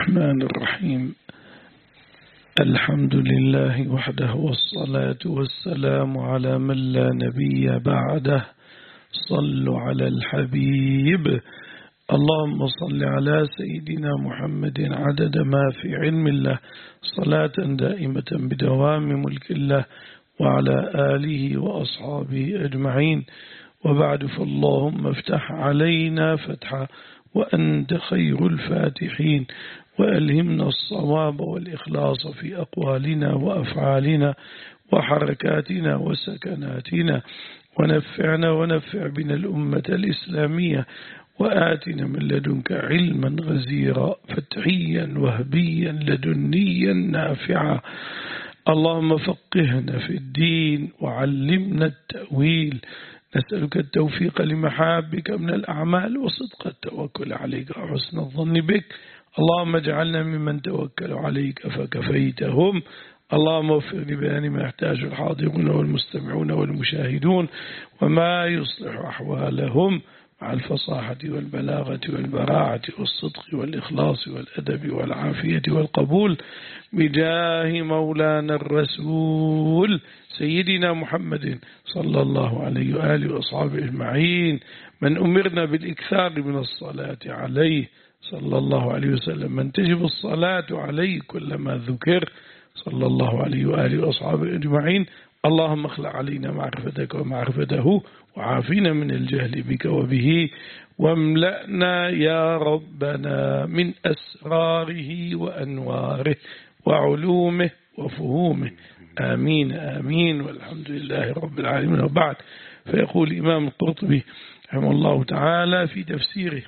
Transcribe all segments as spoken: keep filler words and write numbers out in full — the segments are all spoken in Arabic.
الرحمن الرحيم. الحمد لله وحده، والصلاة والسلام على من لا نبي بعده. صلوا على الحبيب. اللهم صل على سيدنا محمد عدد ما في علم الله، صلاة دائمة بدوام ملك الله، وعلى آله وأصحابه أجمعين. وبعد، فاللهم افتح علينا فتحا وأنت خير الفاتحين، وألهمنا الصواب والإخلاص في أقوالنا وأفعالنا وحركاتنا وسكناتنا، ونفعنا ونفع بنا الأمة الإسلامية، وآتنا من لدنك علما غزيرا فتحيا وهبيا لدنيا نافعا. اللهم فقهنا في الدين وعلمنا التأويل. نسألك التوفيق لمحابك من الأعمال، وصدق التوكل عليك وحسن الظن بك. اللهم اجعلنا ممن توكلوا عليك فكفيتهم. اللهم وفق لبيان ما يحتاج الحاضرون والمستمعون والمشاهدون، وما يصلح أحوالهم مع الفصاحة والبلاغة والبراعة والصدق والإخلاص والأدب والعافية والقبول، بجاه مولانا الرسول سيدنا محمد صلى الله عليه وآله وأصحابه أجمعين، من أمرنا بالإكثار من الصلاة عليه صلى الله عليه وسلم، من تجب الصلاة عليه كلما ذكر صلى الله عليه وآله وأصحابه أجمعين. اللهم اخلع علينا معرفتك ومعرفته، وعافينا من الجهل بك وبه، واملأنا يا ربنا من أسراره وأنواره وعلومه وفهومه. آمين آمين، والحمد لله رب العالمين. وبعد، فيقول الإمام القرطبي رحمه الله تعالى في تفسيره: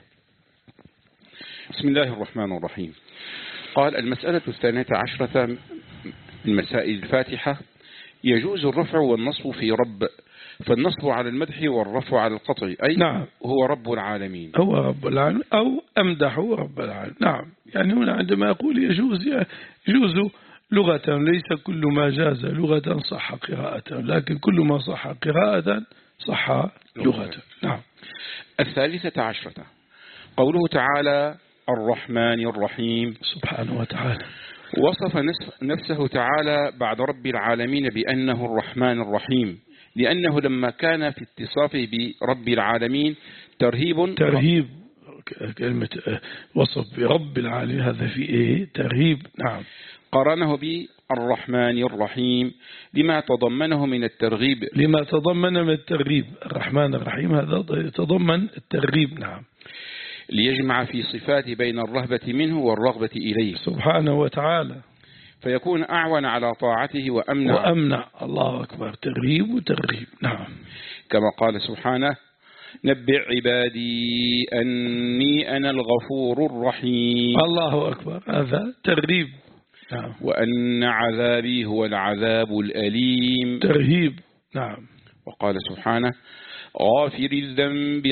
بسم الله الرحمن الرحيم. قال: المسألة الثانية عشرة من مسائل الفاتحة: يجوز الرفع والنصب في رب، فالنصب على المدح والرفع على القطع، أي نعم، هو رب العالمين، هو رب العالمين، أو أمدحه رب العالمين. نعم، يعني هنا عندما يقول يجوز، يجوز لغة، ليس كل ما جاز لغة صح قراءة، لكن كل ما صح قراءة صح لغة. نعم. الثالثة عشرة قوله تعالى: الرحمن الرحيم، سبحانه وتعالى وصف نفسه تعالى بعد رب العالمين بأنه الرحمن الرحيم، لأنه لما كان في اتصافه برب العالمين ترهيب ترهيب كلمة وصف برب العالمين، هذا في إيه؟ ترهيب. نعم. قرنه بالرحمن الرحيم لما تضمنه من الترغيب، لما تضمن من الترغيب. الرحمن الرحيم هذا يتضمن الترغيب. نعم. ليجمع في صفات بين الرهبة منه والرغبة إليه سبحانه وتعالى، فيكون أعون على طاعته وأمنع وأمنع. الله أكبر، ترغيب وترغيب. نعم. كما قال سبحانه: نبئ عبادي أني أنا الغفور الرحيم. الله أكبر، هذا ترغيب. نعم. وأن عذابي هو العذاب الأليم، ترهيب. نعم. وقال سبحانه: غافر الذنب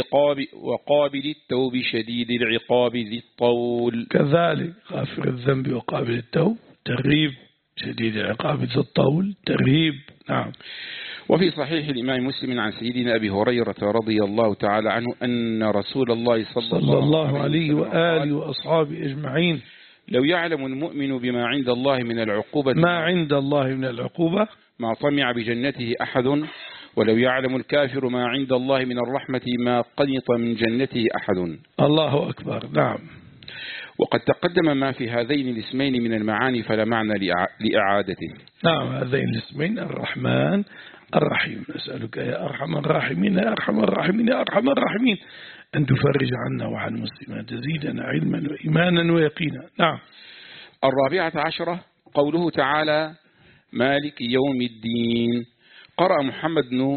وقابل التوب شديد العقاب ذي الطول. كذلك غافر الذنب وقابل التوب ترهيب، شديد العقاب ذي الطول ترهيب. نعم. وفي صحيح الإمام مسلم عن سيدنا أبي هريرة رضي الله تعالى عنه أن رسول الله صلى, صلى الله عليه وآله وأصحابه أجمعين: لو يعلم المؤمن بما عند الله من العقوبة ما عند الله من العقوبة ما طمع بجنته أحد، ولو يعلم الكافر ما عند الله من الرحمة ما قنط من جنته أحد. الله أكبر. نعم. وقد تقدم ما في هذين الاسمين من المعاني، فلا معنى لإعادته. نعم، هذين الاسمين الرحمن الرحيم. نسألك يا أرحم الراحمين، يا أرحم الراحمين، يا أرحم الراحمين، أن تفرج عنا وعن مسلمين، تزيدنا علما وإيمانا ويقينا. نعم. الرابعة عشرة قوله تعالى: مالك يوم الدين. قرأ محمد بن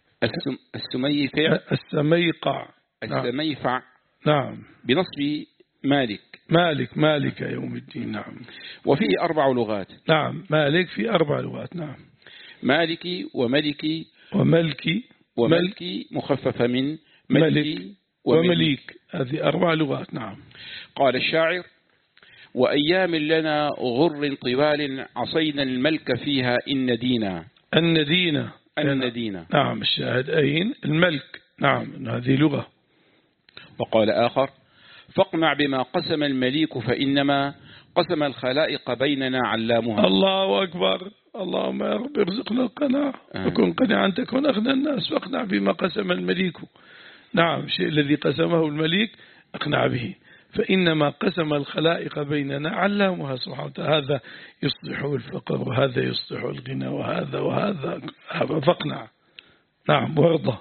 السميفع السميقع السميفع نعم بنصب مالك مالك مالك يوم الدين. نعم. وفيه أربع لغات. نعم، مالك في أربع لغات. نعم. مالكي وملكي وملكي وملكي مخففة من ملك ومليك، هذه أربع لغات. نعم. قال الشاعر: وأيام لنا غر طوال عصينا الملك فيها إن دينا. الندينة الندينة. نعم. الشاهد أين؟ الملك. نعم، هذه لغة. وقال آخر: فاقنع بما قسم المليك فإنما قسم الخلائق بيننا علامها. الله أكبر. اللهم يا رب ارزقنا القناعة وكن قناعا تكون أغنى الناس، فاقنع بما قسم المليك. نعم، الشيء الذي قسمه المليك اقنع به، فإنما قسم الخلائق بيننا علامها سبحانه وتعالى، هذا يصلح الفقر وهذا يصلح الغنى وهذا وهذا، فاقنع. نعم وارضى.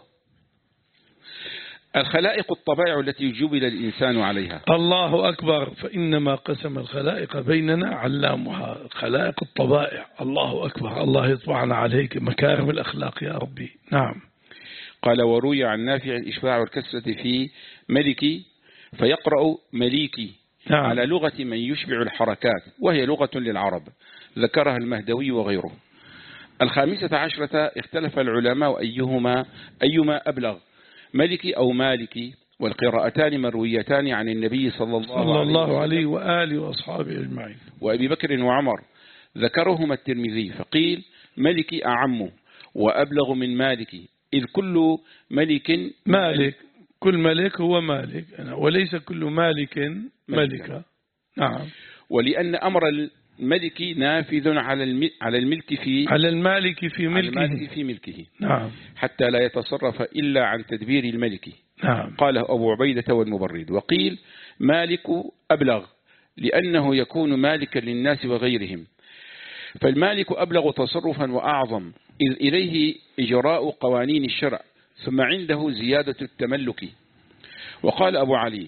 الخلائق الطبائع التي جبل الإنسان عليها. الله أكبر. فإنما قسم الخلائق بيننا علامها، خلائق الطبائع. الله أكبر. الله يطبعنا عليك مكارم الأخلاق يا ربي. نعم. قال وروي عن نافع الإشباع والكسرة في ملكي فيقرأ مليكي. نعم. على لغة من يشبع الحركات، وهي لغة للعرب، ذكرها المهدوي وغيره. الخامسة عشرة اختلف العلماء أيهما أيما أبلغ، ملكي أو مالكي، والقراءتان مرويتان عن النبي صلى الله, صلى الله عليه وآله وأصحابه أجمعين. وأبي بكر وعمر ذكرهما الترمذي، فقيل ملكي أعم وأبلغ من مالكي، إذ كل ملك مالك، كل ملك هو مالك، وليس كل مالك ملكا. نعم. ولأن أمر الملك نافذ على على الملك في على المالك في ملكه, المالك في ملكه. نعم. حتى لا يتصرف إلا عن تدبير الملك. نعم. قاله أبو عبيدة والمبرد. وقيل مالك أبلغ لأنه يكون مالكا للناس وغيرهم، فالمالك أبلغ تصرفا وأعظم، إذ إليه إجراء قوانين الشرع، ثم عنده زيادة التملك. وقال أبو علي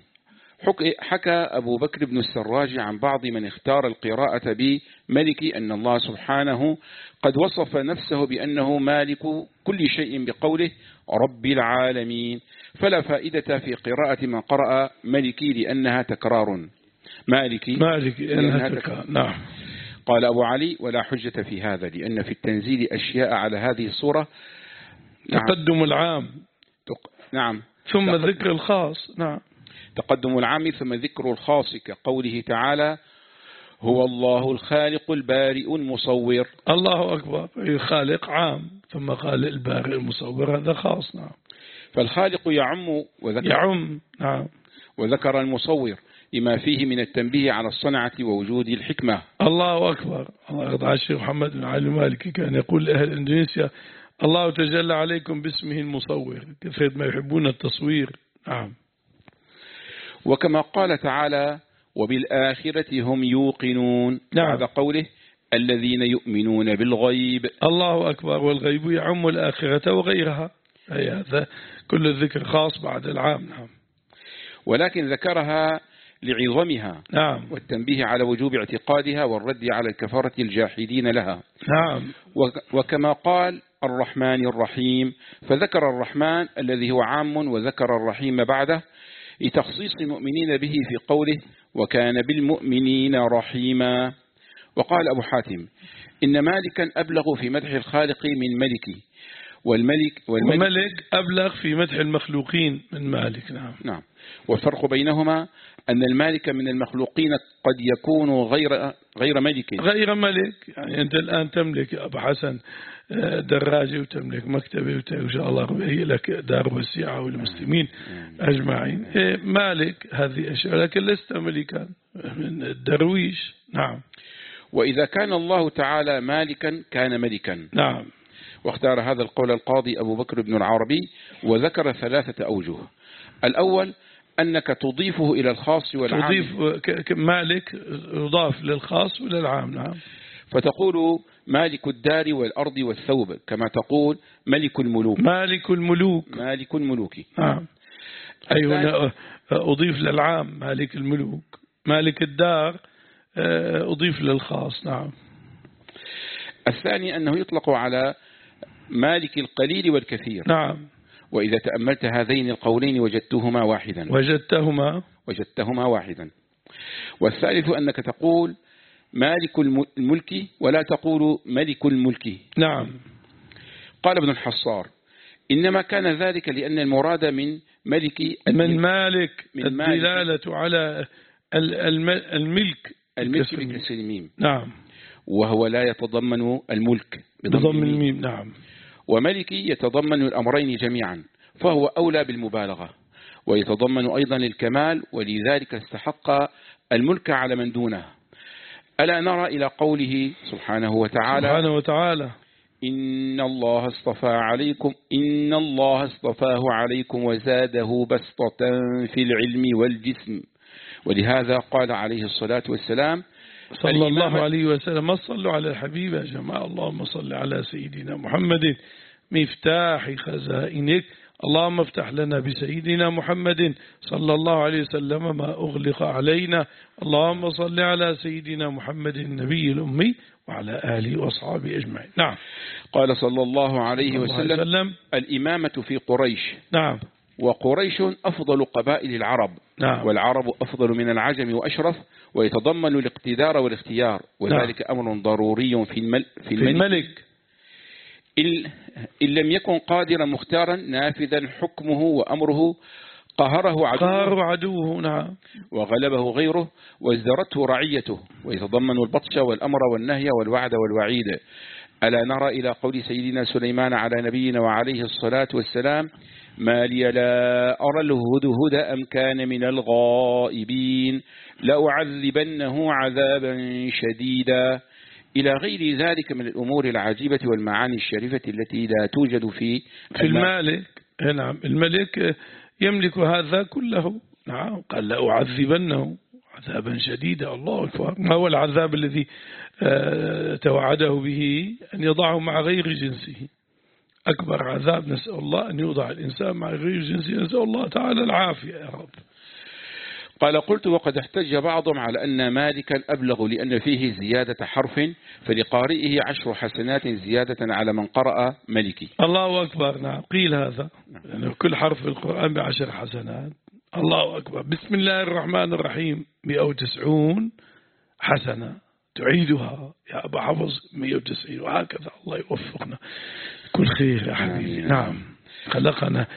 حكى أبو بكر بن السراج عن بعض من اختار القراءة بملك أن الله سبحانه قد وصف نفسه بأنه مالك كل شيء بقوله رب العالمين، فلا فائدة في قراءة من قرأ ملكي لأنها تكرار. مالكي مالكي لأنها تكرار. نعم. قال أبو علي ولا حجة في هذا، لأن في التنزيل أشياء على هذه الصورة. تقدم العام. نعم. ثم ذكر الخاص. نعم. تقدم العام ثم ذكر الخاص، كقوله تعالى هو الله الخالق البارئ المصور. الله أكبر. الخالق عام، ثم قال البارئ المصور، هذا خاص. نعم. فالخالق يعم وذكر يعم. نعم. وذكر المصور لما فيه من التنبيه على الصنعة ووجود الحكمة. الله أكبر. الله يرضى على الشيخ محمد بن علي المالكي كان يقول لأهل إندونيسيا الله تجلى عليكم باسمه المصور، كثير ما يحبون التصوير. نعم. وكما قال تعالى وبالآخرة هم يوقنون. نعم. بعد قوله الذين يؤمنون بالغيب. الله أكبر. والغيب يعم الآخرة وغيرها، أي هذا كل الذكر خاص بعد العام. نعم. ولكن ذكرها لعظمها. نعم. والتنبيه على وجوب اعتقادها والرد على الكفرة الجاحدين لها. نعم. وكما قال الرحمن الرحيم، فذكر الرحمن الذي هو عام وذكر الرحيم بعده لتخصيص المؤمنين به في قوله وكان بالمؤمنين رحيما. وقال أبو حاتم إن مالكا أبلغ في مدح الخالق من ملكي، والملك والملك والملك أبلغ في مدح المخلوقين من مالك. نعم. نعم. والفرق بينهما أن المالك من المخلوقين قد يكون غير غير ملك غير ملك. يعني أنت الآن تملك يا أبو حسن دراجة وتملك مكتبة وإن شاء الله هي لك دار وسيعة والمسلمين أجمعين، مالك هذه أشياء، لكن لست ملكا من الدرويش. نعم. وإذا كان الله تعالى مالكا كان ملكا. نعم. واختار هذا القول القاضي أبو بكر بن العربي، وذكر ثلاثة أوجه. الأول أنك تضيفه إلى الخاص والعام. تضيف مالك يضاف للخاص وللعام. نعم. فتقول مالك الدار والأرض والثوب، كما تقول ملك الملوك. مالك الملوك. مالك الملوك. نعم. أي هنا أضيف للعام مالك الملوك. مالك الدار أضيف للخاص. نعم. الثاني أنه يطلق على مالك القليل والكثير. نعم. وإذا تأملت هذين القولين وجدتهما واحدا. وجدتهما وجدتهما واحدا. والثالث أنك تقول مالك الملك ولا تقول ملك الملك. نعم. قال ابن الحصار إنما كان ذلك لأن المراد من ملك من مالك من الدلالة على الملك الملك بكسر الميم. نعم. وهو لا يتضمن الملك بضم الميم. نعم. وملكي يتضمن الأمرين جميعا، فهو أولى بالمبالغة، ويتضمن أيضا الكمال، ولذلك استحق الملك على من دونه. ألا نرى إلى قوله سبحانه وتعالى سبحانه وتعالى إن الله اصطفى عليكم إن الله اصطفاه عليكم وزاده بسطة في العلم والجسم. ولهذا قال عليه الصلاة والسلام صلى الله عليه وسلم: ما صلوا على الحبيب يا جماعة، اللهم صل على سيدنا محمد مفتاح خزائنك، اللهم افتح لنا بسيدنا محمد صلى الله عليه وسلم ما أغلق علينا، اللهم صل على سيدنا محمد النبي الأمي وعلى آله وأصحابه أجمعين. نعم. قال صلى الله عليه وسلم: وسلم الإمامة في قريش. نعم. وقريش أفضل قبائل العرب. نعم. والعرب أفضل من العجم وأشرف، ويتضمن الاقتدار والاختيار، وذلك نعم. أمر ضروري في, المل في, الملك, في الملك. إن لم يكن قادرا مختارا نافذا حكمه وأمره قهره عدوه, قهره عدوه نعم. وغلبه غيره وازدرته رعيته، ويتضمن البطش والأمر والنهي والوعد والوعيد. ألا نرى إلى قول سيدنا سليمان على نبينا وعليه الصلاة والسلام: ما لي لا أرى الهدهد أم كان من الغائبين لأعذبنه عذابا شديدا، إلى غير ذلك من الأمور العجيبة والمعاني الشريفة التي لا توجد في في الملك. نعم، الملك يملك هذا كله. نعم، قال لأعذبنه عذابا شديدا. الله أكبر. ما هو العذاب الذي توعده به؟ أن يضعه مع غير جنسه. أكبر عذاب نسأل الله أن يوضع الإنسان مع غير جنسه، نسأل الله تعالى العافية يا رب. قال: قلت: وقد احتج بعضهم على أن مالكا أبلغ لأن فيه زيادة حرف، فلقارئه عشر حسنات زيادة على من قرأ ملكي. الله أكبر. نعم، قيل هذا يعني كل حرف في القرآن بعشر حسنات. الله أكبر. بسم الله الرحمن الرحيم مئة وتسعون حسنة تعيدها يا أبا حفظ مئة وتسعين، وهكذا. الله يوفقنا كل خير يا حبيبي. نعم، خلقنا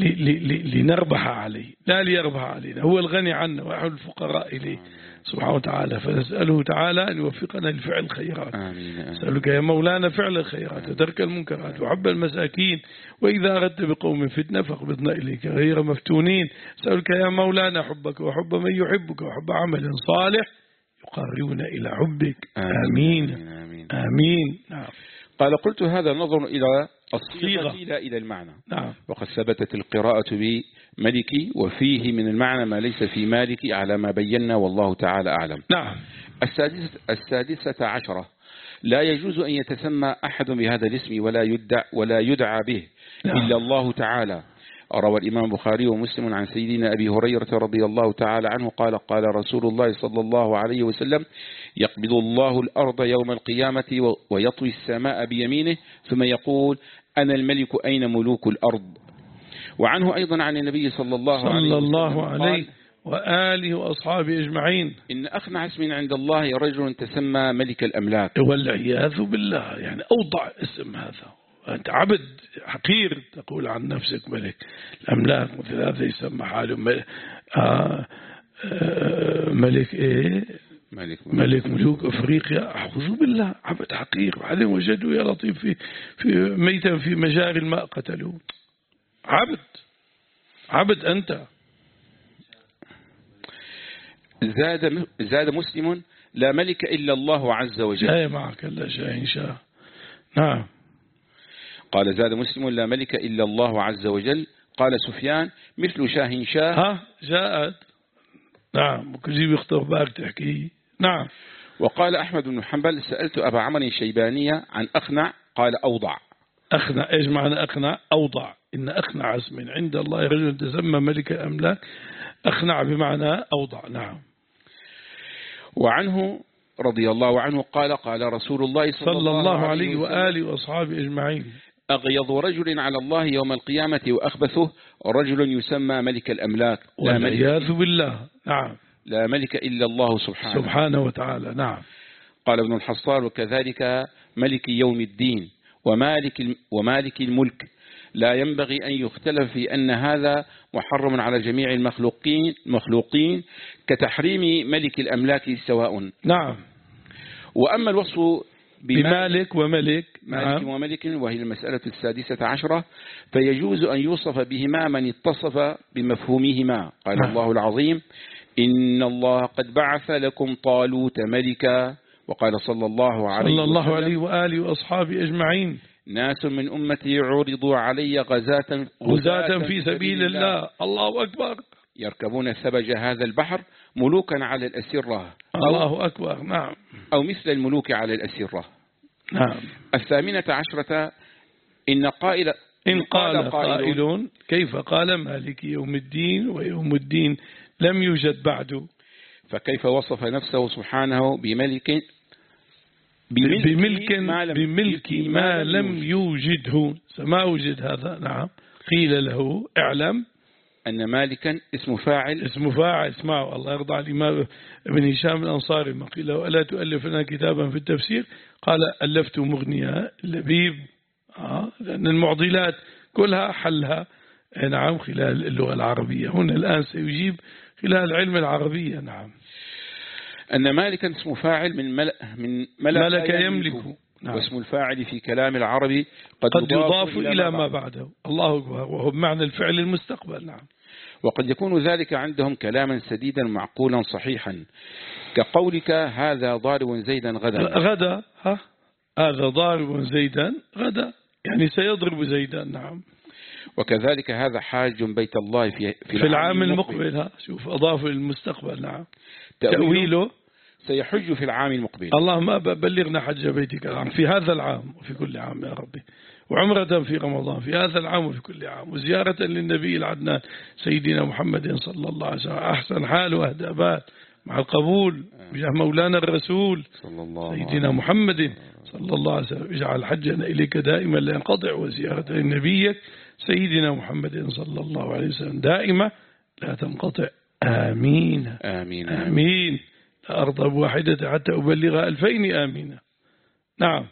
لنربح عليه لا ليربح علينا. هو الغني عنا ونحن الفقراء إليه سبحانه وتعالى، فنسأله تعالى أن يوفقنا لفعل الخيرات. نسألك يا مولانا فعل الخيرات وترك المنكرات وحب المساكين، وإذا أردت بقوم فتنة فاقبضنا إليك غير مفتونين. نسألك يا مولانا حبك وحب من يحبك وحب عمل صالح يقربنا إلى حبك. آمين آمين, آمين. آمين. نعم. قال: قلت: هذا نظر إلى الصيغة لا إلى المعنى. نعم. وقد ثبتت القراءة بملكي وفيه من المعنى ما ليس في مالكي على ما بينا، والله تعالى أعلم. نعم. السادسة, السادسة عشرة: لا يجوز أن يتسمى أحد بهذا الاسم ولا يدعى, ولا يدعى به نعم. إلا الله تعالى. روى الإمام البخاري ومسلم عن سيدنا أبي هريرة رضي الله تعالى عنه قال: قال رسول الله صلى الله عليه وسلم: يقبض الله الأرض يوم القيامة ويطوي السماء بيمينه ثم يقول: أنا الملك أين ملوك الأرض. وعنه أيضا عن النبي صلى الله صلى عليه الله عليه وآله وأصحابه أجمعين: إن أخنع اسم عند الله رجل تسمى ملك الأملاك. والعياذ بالله. يعني أوضع اسم هذا، أنت عبد حقير تقول عن نفسك ملك الأملاك، مثل هذا يسمى حاله ملك, آه آه ملك إيه ملك, ملك ملوك أفريقيا. أعوذ بالله، عبد حقير. بعدين وجدوا يا لطيف في, في ميتا في مجاري الماء قتلوه. عبد عبد أنت. زاد زاد مسلم: لا ملك إلا الله عز وجل. لا معك لا شاء شاء. نعم. قال: زاد مسلم: لا ملك إلا الله عز وجل. قال سفيان: مثل شاه شاه. ها جاءت. نعم، وكجيب يخطر باك تحكي. نعم. وقال أحمد بن حنبل: سألت أبا عمرو الشيبانية عن أخنع، قال: أوضع. أخنع إيش معنى أخنع؟ أوضع. إن أخنع اسم عند الله رجل تسمى ملك الأملاك. أخنع بمعنى أوضع. نعم. وعنه رضي الله عنه قال: قال رسول الله صلى, صلى الله عليه وآله وأصحابه أجمعين: أغيظ رجل على الله يوم القيامة وأخبثه رجل يسمى ملك الأملاك. والعياذ بالله. نعم. لا ملك إلا الله سبحانه سبحانه وتعالى. نعم. قال ابن الحصار: وكذلك ملك يوم الدين ومالك ومالك الملك. لا ينبغي أن يختلف في أن هذا محرم على جميع المخلوقين مخلوقين كتحريم ملك الأملاك سواء. نعم. وأما الوصف بمالك وملك مالك نعم. وملك، وهي المسألة السادسة عشرة، فيجوز أن يوصف بهما من اتصف بمفهومهما. قال نعم. الله العظيم: إن الله قد بعث لكم طالوت ملكا وقال صلى الله عليه صلى الله وسلم عليه وآله وأصحابه أجمعين ناس من أمتي عرضوا علي غزاة غزاة في سبيل الله. الله أكبر. يركبون ثبج هذا البحر ملوكا على الأسرة الله أكبر. نعم. أو مثل الملوك على الأسرة. نعم. الثامنة عشرة إن قائل إن قال قائل كيف قال مالك يوم الدين ويوم الدين لم يوجد بعده، فكيف وصف نفسه سبحانه بملك بملك, بملك ما لم, بملك ما لم يوجده، ما وجد هذا. نعم. قيل له اعلم أن مالكا اسم فاعل اسم فاعل. اسمعوا الله يرضى على الإمام ابن هشام الأنصاري ما قيل له ألا تؤلف لنا كتابا في التفسير؟ قال ألفت مغنية اللبيب. آه لأن المعضلات كلها حلها نعم خلال اللغة العربية. هنا الآن سيجيب خلال العلم العربية. نعم. أن مالكا اسم فاعل من ملك من ملك, ملك يملك. نعم. واسم الفاعل في كلام العربي قد, قد يضاف إلى, إلى ما بعده. الله أكبر. وهو بمعنى الفعل المستقبل. نعم. وقد يكون ذلك عندهم كلاما سديدا معقولا صحيحا كقولك هذا ضارب زيدا غدا. غدا. ها هذا ضارب زيدا غدا يعني سيضرب زيدا. نعم. وكذلك هذا حاج بيت الله في, في, في العام المقبل. المقبل. ها شوف أضاف المستقبل. نعم. تأويله, تأويله سيحج في العام المقبل. اللهم بلغنا حج بيتك العام في هذا العام وفي كل عام يا ربي، وعمرة في رمضان في هذا العام وفي كل عام، وزيارة للنبي العدنان سيدنا محمد صلى الله عليه وسلم أحسن حال وأهدى بال مع القبول بجاه مولانا الرسول صلى الله سيدنا محمد صلى الله عليه وسلم. اجعل حجنا إليك دائما لا ينقطع، وزيارة لنبيك سيدنا محمد صلى الله عليه وسلم دائما لا تنقطع. آمين آمين آمين. لا أرضى بواحدة حتى أبلغ ألفين آمين. نعم.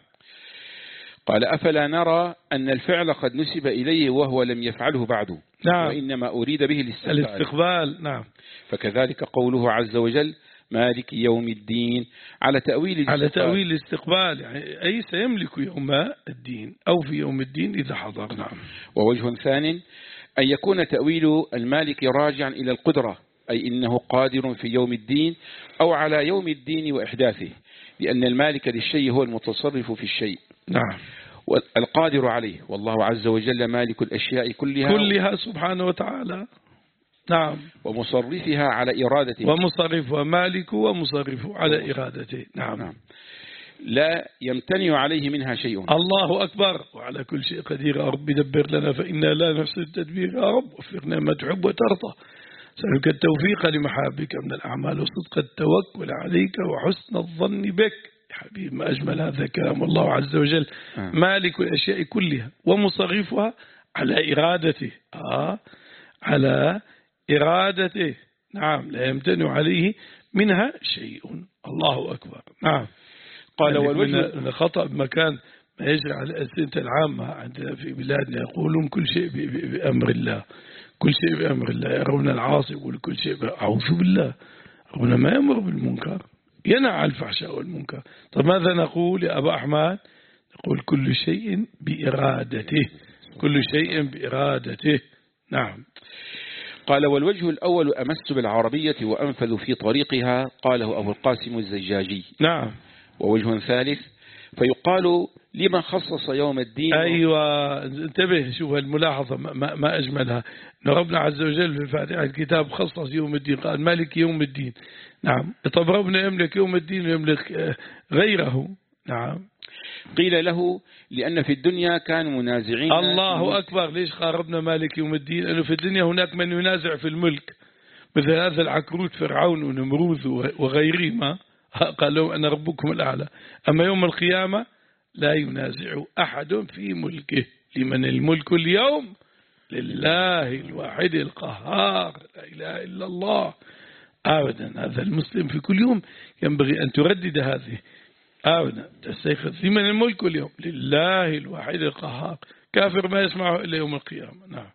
قال أفلا نرى أن الفعل قد نسب إليه وهو لم يفعله بعده. نعم. وإنما أريد به الاستقبال. الاستقبال. نعم. فكذلك قوله عز وجل مالك يوم الدين على تأويل الاستقبال. على تأويل الاستقبال يعني أي سيملك يوم الدين أو في يوم الدين إذا حضر. نعم. ووجه ثاني أن يكون تأويل المالك راجعا إلى القدرة، أي إنه قادر في يوم الدين أو على يوم الدين وإحداثه، لأن المالك للشيء هو المتصرف في الشيء. نعم. والقادر عليه، والله عز وجل مالك الأشياء كلها كلها سبحانه وتعالى. نعم. ومصرفها على إرادته. ومصرفها مالك ومصرفه على إرادته. نعم. نعم. لا يمتنع عليه منها شيء. الله أكبر. وعلى كل شيء قدير. يا رب دبر لنا فإنا لا نحسن التدبير. يا رب وفقنا ما تحب وترضى. سألك التوفيق لمحابك من الأعمال وصدق التوكل عليك وحسن الظن بك. حبيب ما أجمل هذا كلام الله عز وجل. آه. مالك الأشياء كلها ومصرفها على إرادته. آه. على إرادته. نعم. لا يمتنع عليه منها شيء. الله أكبر. نعم. قال يعني والوجه من خطأ بمكان ما يجري على الأسئلة العامة عندنا في بلادنا يقولون كل شيء بأمر الله، كل شيء بأمر الله. يرون العاصي يقول كل شيء أعوذ بالله. ربنا ما يأمر بالمنكر، ينهى عن الفحشاء والمنكر. طب ماذا نقول يا أبا أحمد؟ نقول كل شيء بإرادته، كل شيء بإرادته. نعم. قال والوجه الأول أمس بالعربية وأنفذ في طريقها، قاله أبو القاسم الزجاجي. نعم. ووجه ثالث فيقال لمن خصص يوم الدين. أيوة انتبه شوف الملاحظة ما, ما أجملها. ربنا عز وجل في الفاتحة الكتاب خصص يوم الدين، قال مالك يوم الدين. نعم. طب ربنا يملك يوم الدين ويملك غيره. نعم. قيل له لأن في الدنيا كانوا منازعين. الله أكبر. ليش قال ربنا مالك يوم الدين؟ لأنه في الدنيا هناك من ينازع في الملك مثل هذا العكروت فرعون ونمروذ وغيرهما، قال لهم أنا ربكم الأعلى. أما يوم القيامة لا ينازع أحد في ملكه. لمن الملك اليوم؟ لله الواحد القهار، لا إله إلا الله. أبدا. هذا المسلم في كل يوم ينبغي أن تردد هذه أبدا تستيقظ. لمن الملك اليوم؟ لله الواحد القهار. كافر ما يسمعه إلا يوم القيامة. نعم.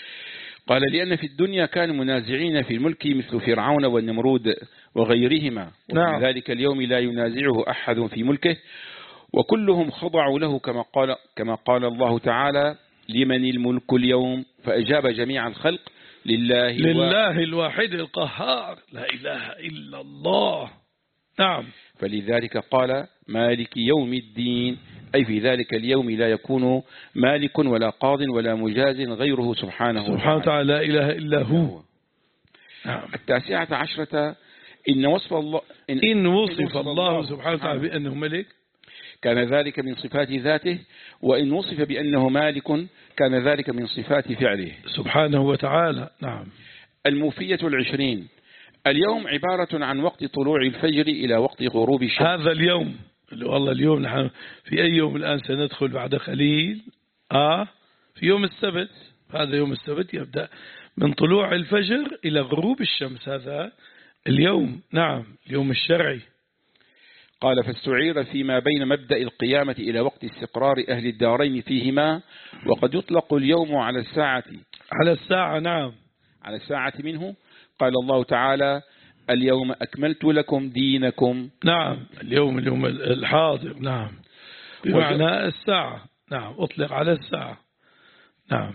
قال لأن في الدنيا كانوا منازعين في الملك مثل فرعون والنمرود وغيرهما، وفي نعم. ذلك اليوم لا ينازعه أحد في ملكه وكلهم خضعوا له كما قال, كما قال الله تعالى لمن الملك اليوم، فأجاب جميع الخلق لله, لله الواحد القهار، لا إله إلا الله. نعم. فلذلك قال مالك يوم الدين، أي في ذلك اليوم لا يكون مالك ولا قاض ولا مجاز غيره سبحانه سبحانه وتعالى، لا إله إلا هو. نعم. التاسعة عشرة إن وصف الله إن, إن وصف الله سبحانه وتعالى بأنه ملك كان ذلك من صفات ذاته، وإن وصف بأنه مالك كان ذلك من صفات فعله سبحانه وتعالى. نعم. الموفية العشرين اليوم عبارة عن وقت طلوع الفجر إلى وقت غروب الشمس. هذا اليوم والله اليوم نحن في أي يوم الآن سندخل بعد قليل آه في يوم السبت. هذا يوم السبت يبدأ من طلوع الفجر إلى غروب الشمس، هذا اليوم. نعم، اليوم الشرعي. قال فاستعير فيما بين مبدأ القيامة إلى وقت استقرار أهل الدارين فيهما، وقد يطلق اليوم على الساعة على الساعة. نعم، على الساعة منه. قال الله تعالى اليوم أكملت لكم دينكم. نعم، اليوم اليوم الحاضر. نعم، بمعنى الساعة. نعم، أطلق على الساعة. نعم.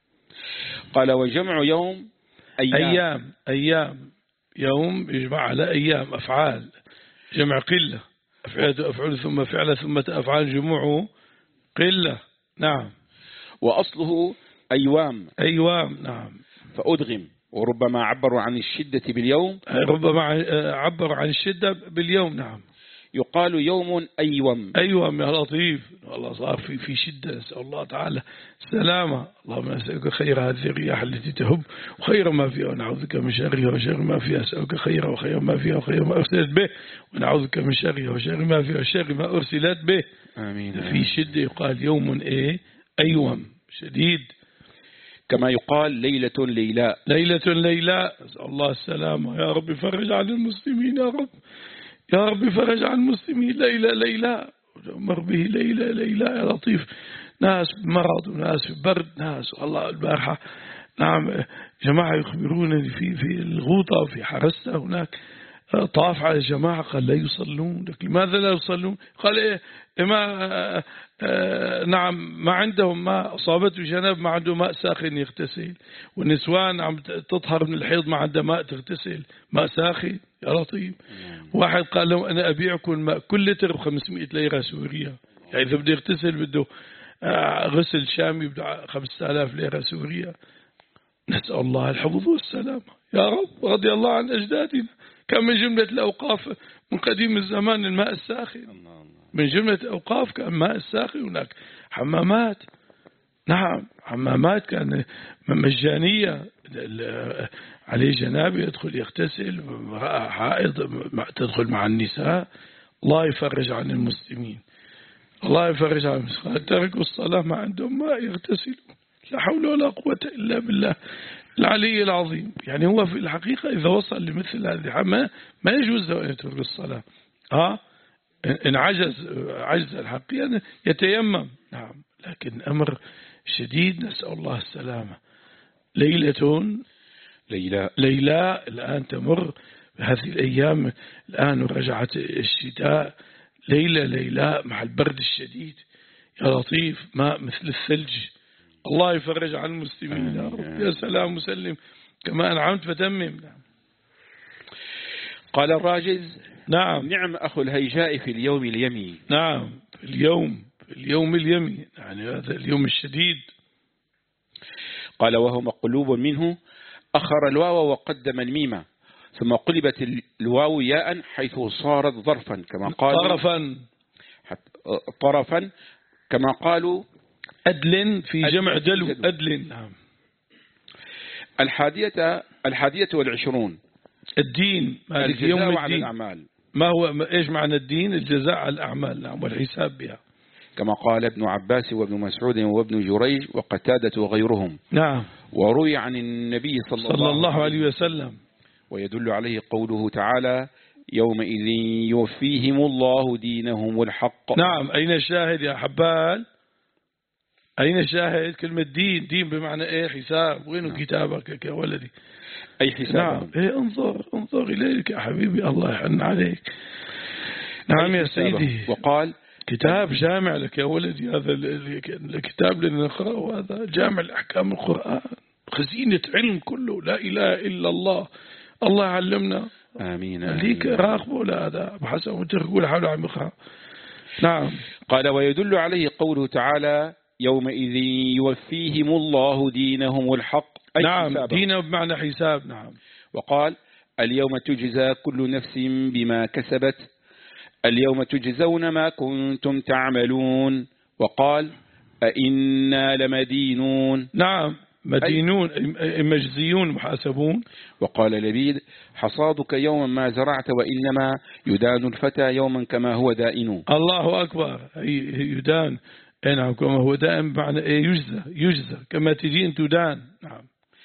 قال وجمع يوم أيام أيام, أيام. يوم يجمع على أيام، أفعال جمع قلة، أفعال أفعال ثم فعل ثم أفعال جموعه قلة. نعم. وأصله أيوام. أيوام. نعم. فأدغم، وربما عبروا عن الشدة باليوم، ربما عبروا عن الشدة باليوم. نعم. يقال يوم أيوم. أيوم يا لطيف، والله صار في في شدة، نسأل الله تعالى السلامة. اللهم أسألك خير هذه الرياح التي تهب وخير ما فيها، ونعوذ بك من شرها وشر ما فيها. أسألك خير وخير ما فيها وخير ما أرسلت به، ونعوذ بك من شرها وشر ما فيها وشر ما أرسلت به. آمين. في شدة يقال يوم إيه أيوم شديد. كما يقال ليلة ليلاء. ليلة ليلاء، نسأل الله السلامة. يا رب فرج عن المسلمين، يا رب يا رب فرج عن المسلمين. ليلة ليلى مر به ليلة ليلى يا لطيف، ناس بمرض وناس برد، ناس والله البارحة. نعم، جماعة يخبرونني في في الغوطة في حرسة هناك طاف على جماعة قال لا يصلون. لماذا لا يصلون؟ قال إيه ما آه نعم ما عندهم ماء، أصابته جناب ما عنده ماء ساخن يغتسل، والنسوان عم تطهر من الحيض ما عنده ماء تغتسل، ماء ساخن يا لطيف. واحد قال لهم أنا أبيعكم الماء كل لتر بخمسمائة ليرة سورية، يعني إذا بده يغتسل بده آه غسل شامي بده خمسة آلاف ليرة سورية. نسأل الله الحفظ والسلامة يا رب. رضي الله عن أجدادنا. كان من جملة الأوقاف من قديم الزمان الماء الساخن، من جملة الأوقاف كان ماء الساخن. هناك حمامات، نعم حمامات كان مجانية، عليه جنابه يدخل يغتسل، حائض تدخل مع النساء. الله يفرج عن المسلمين، الله يفرج عن المسلمين. تركوا الصلاة ما عندهم ماء يغتسلوا، لا حول ولا قوة إلا بالله العلي العظيم. يعني هو في الحقيقة إذا وصل لمثل هذه ما ما يجوز له أن يترك الصلاة. ها إن عجز عجز الحق يعني يتيمم. نعم، لكن أمر شديد، نسأل الله السلامة. ليلة ليلى ليلى الآن تمر بهذه الأيام، الآن رجعت الشتاء. ليلة ليلى مع البرد الشديد يا لطيف، ماء مثل الثلج. الله يفرج عن المسلمين يا رب. يا سلام مسلم كما أنعمت فتمم. نعم. قال الراجز نعم نعم أخو الهيجاء في اليوم اليمي. نعم في اليوم في اليوم اليمي، يعني هذا اليوم الشديد. قال وهو مقلوب منه، أخر الواو وقدم الميمة، ثم قلبت الواو ياء حيث صارت ظرفا كما قالوا طرفا طرفا كما قالوا أدل في جمع دلو أدل. نعم. الحادية الحادية والعشرون الدين، مالك يوم الدين. على الأعمال. ما هو إيش معنى الدين؟ الجزاء على الأعمال. نعم، والحساب بها. كما قال ابن عباس وابن مسعود وابن جريج وقتادة وغيرهم. نعم. وروي عن النبي صلى, صلى الله, الله عليه وسلم. ويدل عليه قوله تعالى يومئذ يوفيهم الله دينهم الحق. نعم. أين الشاهد يا حبال؟ أين الشاهد؟ كلمة دين، دين بمعنى إيه؟ حساب. وين نعم. كتابك يا ولدي؟ أي حساب. نعم. إيه انظر انظر إليك يا حبيبي، الله يحن عليك. نعم يا سيدي. وقال كتاب جامع لك يا ولدي، هذا الكتاب اللي نقرأه هذا جامع الأحكام القرآن، خزينة علم كله، لا إله إلا الله. الله علمنا آمين ليك راقبه لا هذا بحسب وتقول حوله عم يخاف. نعم. قال ويدل عليه قوله تعالى يومئذ يوفيهم الله دينهم الحق أي نعم حسابهم. دينه بمعنى حساب. نعم. وقال اليوم تجزى كل نفس بما كسبت اليوم تجزون ما كنتم تعملون. وقال أئنا لمدينون. نعم مدينون مجزيون محاسبون. وقال لبيد حصادك يوما ما زرعت وإنما يدان الفتى يوما كما هو دائن. الله أكبر يدان. نعم كما هو دائم بمعنى يجزى يجزى كما تجين تدان. نعم.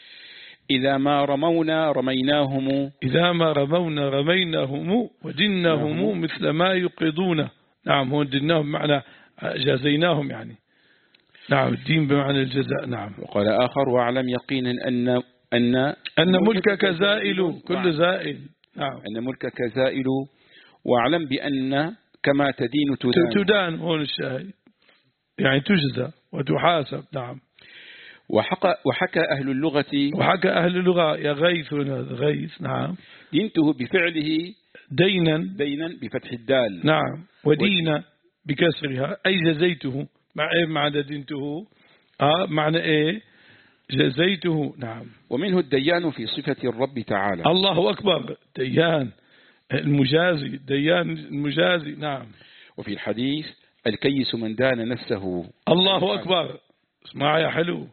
إذا ما رمونا رميناهم إذا ما رمونا رميناهم ودناهم مثل ما يقضون. نعم هون دناهم معنى جازيناهم يعني. نعم الدين بمعنى الجزاء. نعم. وقال آخر واعلم يقينا أن أن أن ملكك زائل كل زائل. نعم أن ملكك زائل واعلم بأن كما تدين تدان. تدان هون الشاهد يعني تجزى وتحاسب. نعم. وحكى, وحكى أهل اللغة وحكى أهل اللغة يا غيث غيث. نعم. دينته بفعله دينا دينا بفتح الدال. نعم. ودين بكسرها أي جزيته مع إيه معنى دينته آه معنى إيه جزيته. نعم. ومنه الديان في صفة الرب تعالى. الله أكبر ديان المجازي ديان المجازي. نعم. وفي الحديث الكيس من دان نفسه. الله أكبر اسمع يا حلو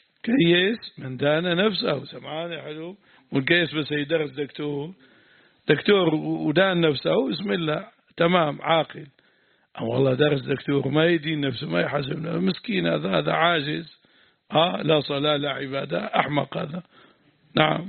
كيس من دان نفسه. سمعان يا حلو والكيس بس يدرس دكتور دكتور ودان نفسه بسم الله تمام عاقل. والله درس دكتور ما يدين نفسه ما يحاسب مسكين هذا هذا عاجز آه لا صلاة لا عبادة أحمق هذا. نعم.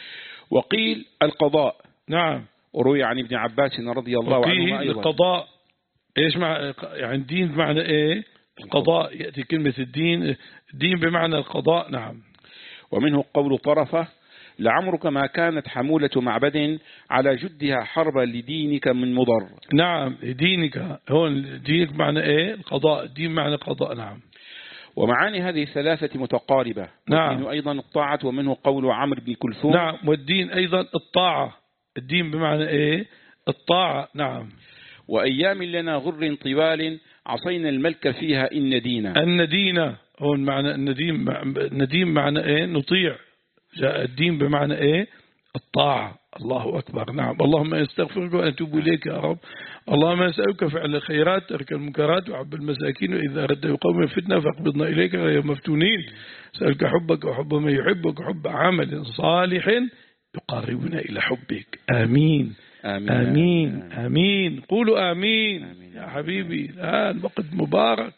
وقيل القضاء. نعم. وروي عن ابن عباس رضي الله عنه أيضا القضاء إيش مع يعني الدين بمعنى إيه القضاء يأتي كلمة الدين الدين بمعنى القضاء. نعم. ومنه قول طرفة لعمرك ما كانت حمولة معبد على جدها حربا لدينك من مضر. نعم دينك هون دينك معنى إيه القضاء الدين معنى القضاء. نعم. ومعاني هذه الثلاثة متقاربة. نعم. والدين أيضا الطاعة ومنه قول عمرو بن كلثوم. نعم والدين أيضا الطاعة الدين بمعنى إيه الطاعة. نعم. وأيام لنا غر طوال عصينا الملك فيها إن دينا. أن دينا هون معنى النديم النديم معنى إيه نطيع. جاء الدين بمعنى إيه الطاعة. الله أكبر. نعم. اللهم استغفرك وأتوب إليك يا رب. اللهم أسألك فعل الخيرات ترك المنكرات وحب المساكين وإذا أردت قوم فتنة فاقبضنا إليك غير مفتونين. أسألك حبك وحب من يحبك وحب عمل صالح يقربنا إلى حبك. آمين آمين آمين, آمين. آمين. قولوا آمين, آمين يا حبيبي. الآن وقت مبارك.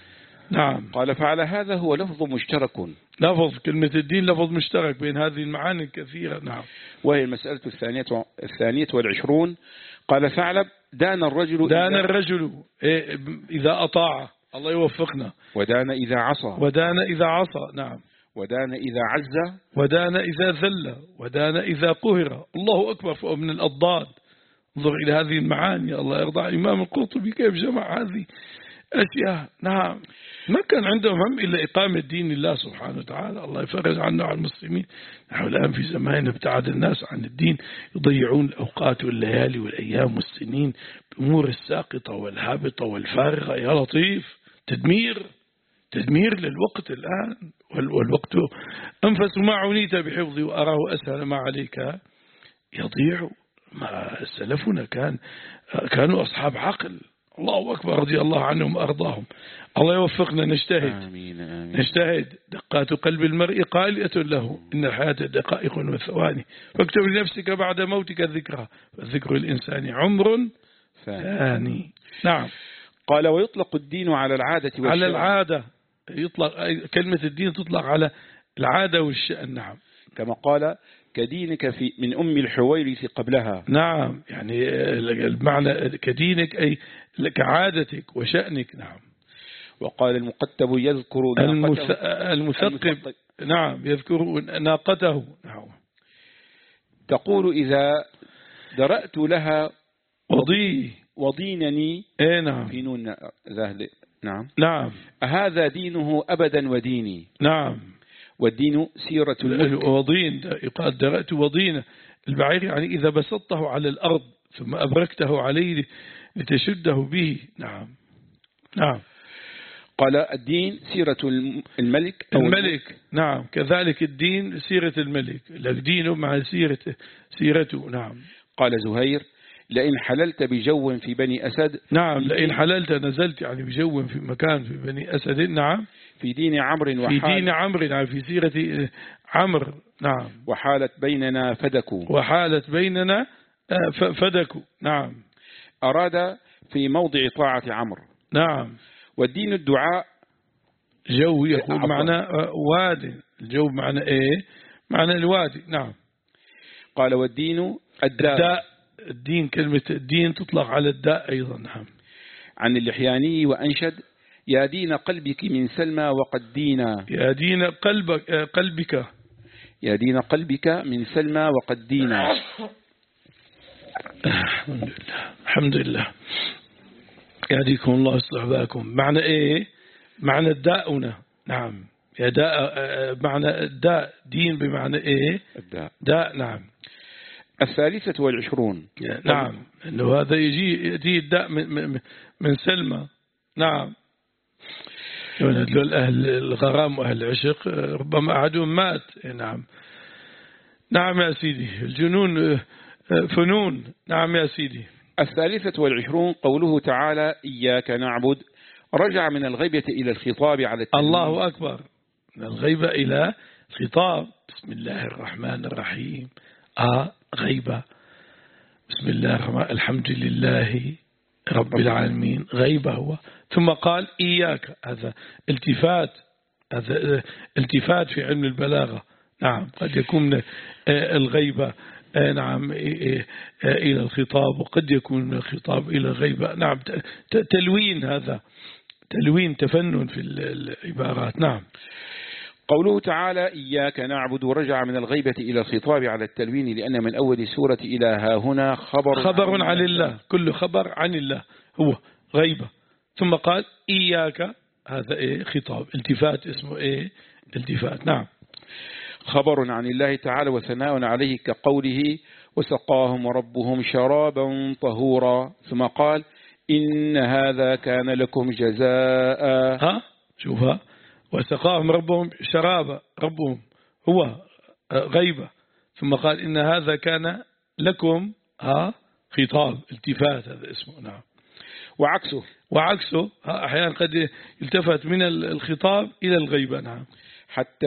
نعم. قال فعلى هذا هو لفظ مشترك. لفظ كلمة الدين لفظ مشترك بين هذه المعاني الكثيرة. نعم. وهي المسألة الثانية الثانية والعشرون. قال فاعلم دان الرجل دان الرجل إيه إذا أطاع الله يوفقنا. ودان إذا عصى. ودان إذا عصى. نعم. ودان إذا عز. ودان إذا ذل. ودان إذا قهر. الله أكبر فوق من الأضداد. انظر إلى هذه المعاني. الله يرضى عن الإمام القرطبي كيف جمع هذه أشياء. نعم. ما كان عندهم هم إلا إقامة دين الله سبحانه وتعالى. الله يفرج عنا وعن المسلمين. نحن الآن في زمان ابتعد الناس عن الدين يضيعون الأوقات والليالي والأيام والسنين بأمور الساقطة والهابطة والفارغة. يا لطيف تدمير تدمير للوقت الآن والوقت أنفس ما عنيت بحفظي وأراه أسهل ما عليك يضيع. ما سلفنا كان كانوا أصحاب عقل. الله أكبر رضي الله عنهم وأرضاهم. الله يوفقنا نجتهد. آمين آمين. نجتهد. دقات قلب المرء قائلة له إن الحياة دقائق وثواني فاكتب لنفسك بعد موتك الذكرى فالذكر الإنسان عمر ثاني. نعم. قال ويطلق الدين على العادة والشأن. على العادة يطلق كلمة الدين تطلق على العادة والشأن. نعم. كما قال كدينك في من أم الحويرث قبلها. نعم يعني المعنى كدينك أي كعادتك وشأنك. نعم. وقال المقتب يذكر المث... المثقب. نعم يذكر ناقته. نعم. تقول إذا درأت لها وضي وضينني. اي نعم. في نون ذهل. نعم. نعم. هذا دينه أبدا وديني. نعم. والدين سيرة الملك. وضين يقال درأت وضين البعير يعني إذا بسطته على الأرض ثم أبركته عليه لتشده به. نعم نعم. قال الدين سيرة الملك أو الملك. نعم كذلك الدين سيرة الملك، دينه مع سيرته سيرته. نعم. قال زهير لئن حللت بجو في بني أسد. نعم لئن حللت نزلت يعني بجو في مكان في بني أسد. نعم. في دين عمرو في دين عمرو يعني في سيرة عمرو. نعم. وحالت بيننا فدكوا. وحالت بيننا فدكوا. نعم. أراد في موضع طاعة عمرو. نعم. والدين الدعاء جو يقول معنى وادي. الجو معنى ايه؟ معنى الوادي. نعم. قال والدين الداء. الداء. الدين كلمة الدين تطلق على الداء أيضا. نعم. عن اللحياني وأنشد يا دين قلبك من سلمى وقد دينا. يا دين قلبك قلبك يا دين قلبك من سلمى وقد دينا. الحمد لله الحمد لله. يهديكم الله يصلح بالكم. معنى ايه؟ معنى الداء هنا. نعم. يا داء معنى الداء. دين بمعنى ايه؟ الداء. داء. نعم. الثالثة والعشرون. نعم انه هذا يجي يأتي الداء من, من, من سلمى. نعم. أهل الغرام وأهل العشق ربما أحدهم مات. نعم. نعم يا سيدي. الجنون فنون. نعم يا سيدي. الثالثة والعشرون قوله تعالى إياك نعبد رجع من الغيبة إلى الخطاب على التنوين. الله أكبر. من الغيبة إلى الخطاب. بسم الله الرحمن الرحيم. آه غيبة. بسم الله الرحمن الحمد لله رب العالمين. غيبة هو. ثم قال إياك. هذا التفات. هذا التفات في علم البلاغة. نعم. قد يكون من الغيبة نعم إلى الخطاب وقد يكون من الخطاب إلى الغيبة. نعم. تلوين. هذا تلوين تفنن في العبارات. نعم. قوله تعالى إياك نعبد ورجع من الغيبة إلى الخطاب على التلوين لأن من أول سورة إلى ها هنا خبر خبر عن الله. كل خبر عن الله هو غيبة. ثم قال إياك. هذا إيه؟ خطاب. التفات اسمه إيه؟ التفات. نعم. خبر عن الله تعالى وثناء عليه كقوله وسقاهم ربهم شرابا طهورا. ثم قال إن هذا كان لكم جزاء. ها شوفها. وسقاهم ربهم شرابا. ربهم هو غيبة. ثم قال إن هذا كان لكم ها خطاب. التفات هذا اسمه. نعم. وعكسه. وعكسه أحيانا قد يلتفت من الخطاب إلى الغيبة. نعم. حتى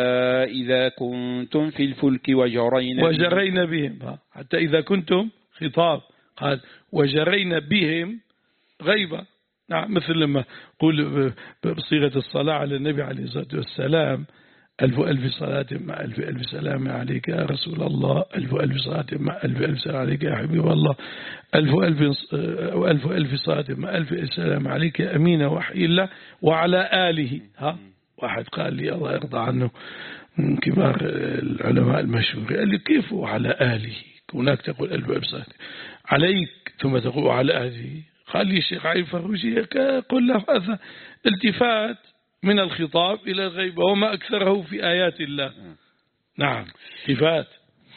إذا كنتم في الفلك وجرين وجرين بهم. حتى إذا كنتم خطاب. قال وجرين بهم غيبة. نعم. مثل لما قول بصيغة الصلاة على النبي عليه الصلاة والسلام ألف ألف صلاة مع ألف ألف سلام عليك يا رسول الله. ألف ألف صلاة مع ألف ألف سلام عليك يا حبيب الله. ألف ألف ألف ألف صلاة مع ألف ألف سلام عليك يا أمين وحي الله وعلى آله. ها واحد قال لي الله يرضى عنه من كبار العلماء المشهور قال لي كيف وعلى آله؟ هناك تقول ألف ألف صلاة عليك ثم تقول على آله. قال لي الشيخ علي الفروشي قل له هذا التفات من الخطاب إلى الغيبة وما أكثره في آيات الله. نعم. التفات.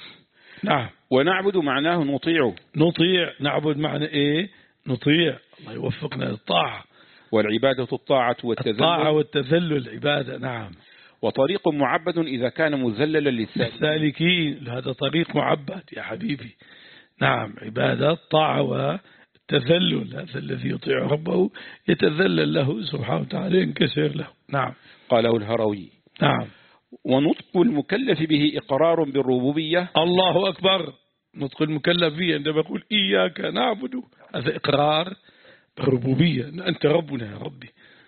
نعم. ونعبد معناه نطيعه. نطيع. نعبد معنى إيه؟ نطيع. الله يوفقنا للطاعة. والعبادة الطاعة والتذلل. الطاعة والتذلل العبادة. نعم. وطريق معبد إذا كان مذللا للسالكين. هذا طريق معبد يا حبيبي. نعم. عبادة طاعة والتذلل. هذا الذي يطيع ربه يتذلل له سبحانه وتعالى ينكسر له. نعم. قاله الهروي. نعم. ونطق المكلف به إقرار بالربوبية. الله أكبر. نطق المكلف به عندما يقول إياك نعبد هذا إقرار بالربوبية. أنت ربنا يا ربي.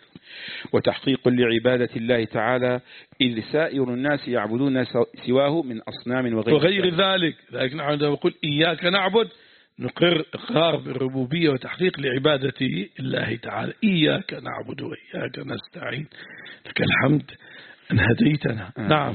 وتحقيق لعبادة الله تعالى إذ سائر الناس يعبدون سواه من أصنام وغير, وغير ذلك. لكن عندما يقول إياك نعبد نقر إقرار بالربوبية وتحقيق لعبادة الله تعالى. إياك نعبد وإياك نستعين لك الحمد أن هديتنا. آه. نعم.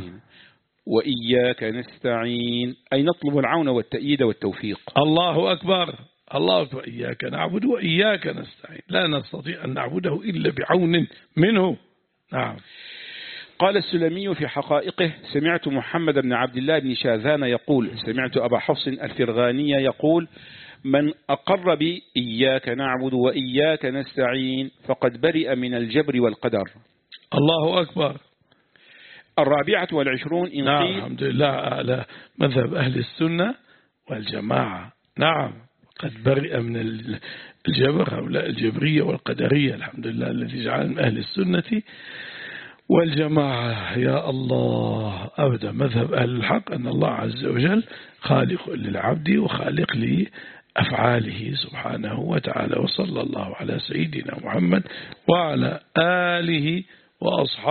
وإياك نستعين أي نطلب العون والتأييد والتوفيق. الله أكبر. الله أكبر. إياك نعبد وإياك نستعين. لا نستطيع أن نعبده إلا بعون منه. نعم. قال السلمي في حقائقه: سمعت محمد بن عبد الله بن شاذان يقول: سمعت أبا حفص الفرغاني يقول: من أقر بي إياك نعبد وإياك نستعين فقد برئ من الجبر والقدر. الله أكبر. الرابعة والعشرون إن نعم قيل. الحمد لله على مذهب أهل السنة والجماعة. نعم قد برئ من الجبر، هؤلاء الجبرية والقدرية، الحمد لله الذي جعل من أهل السنة والجماعة. يا الله أبدا. مذهب أهل الحق أن الله عز وجل خالق للعبد وخالق لأفعاله سبحانه وتعالى. وصلى الله على سيدنا محمد وعلى آله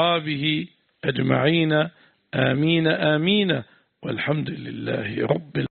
وأصحابه أجمعين. آمين آمين والحمد لله رب العالمين.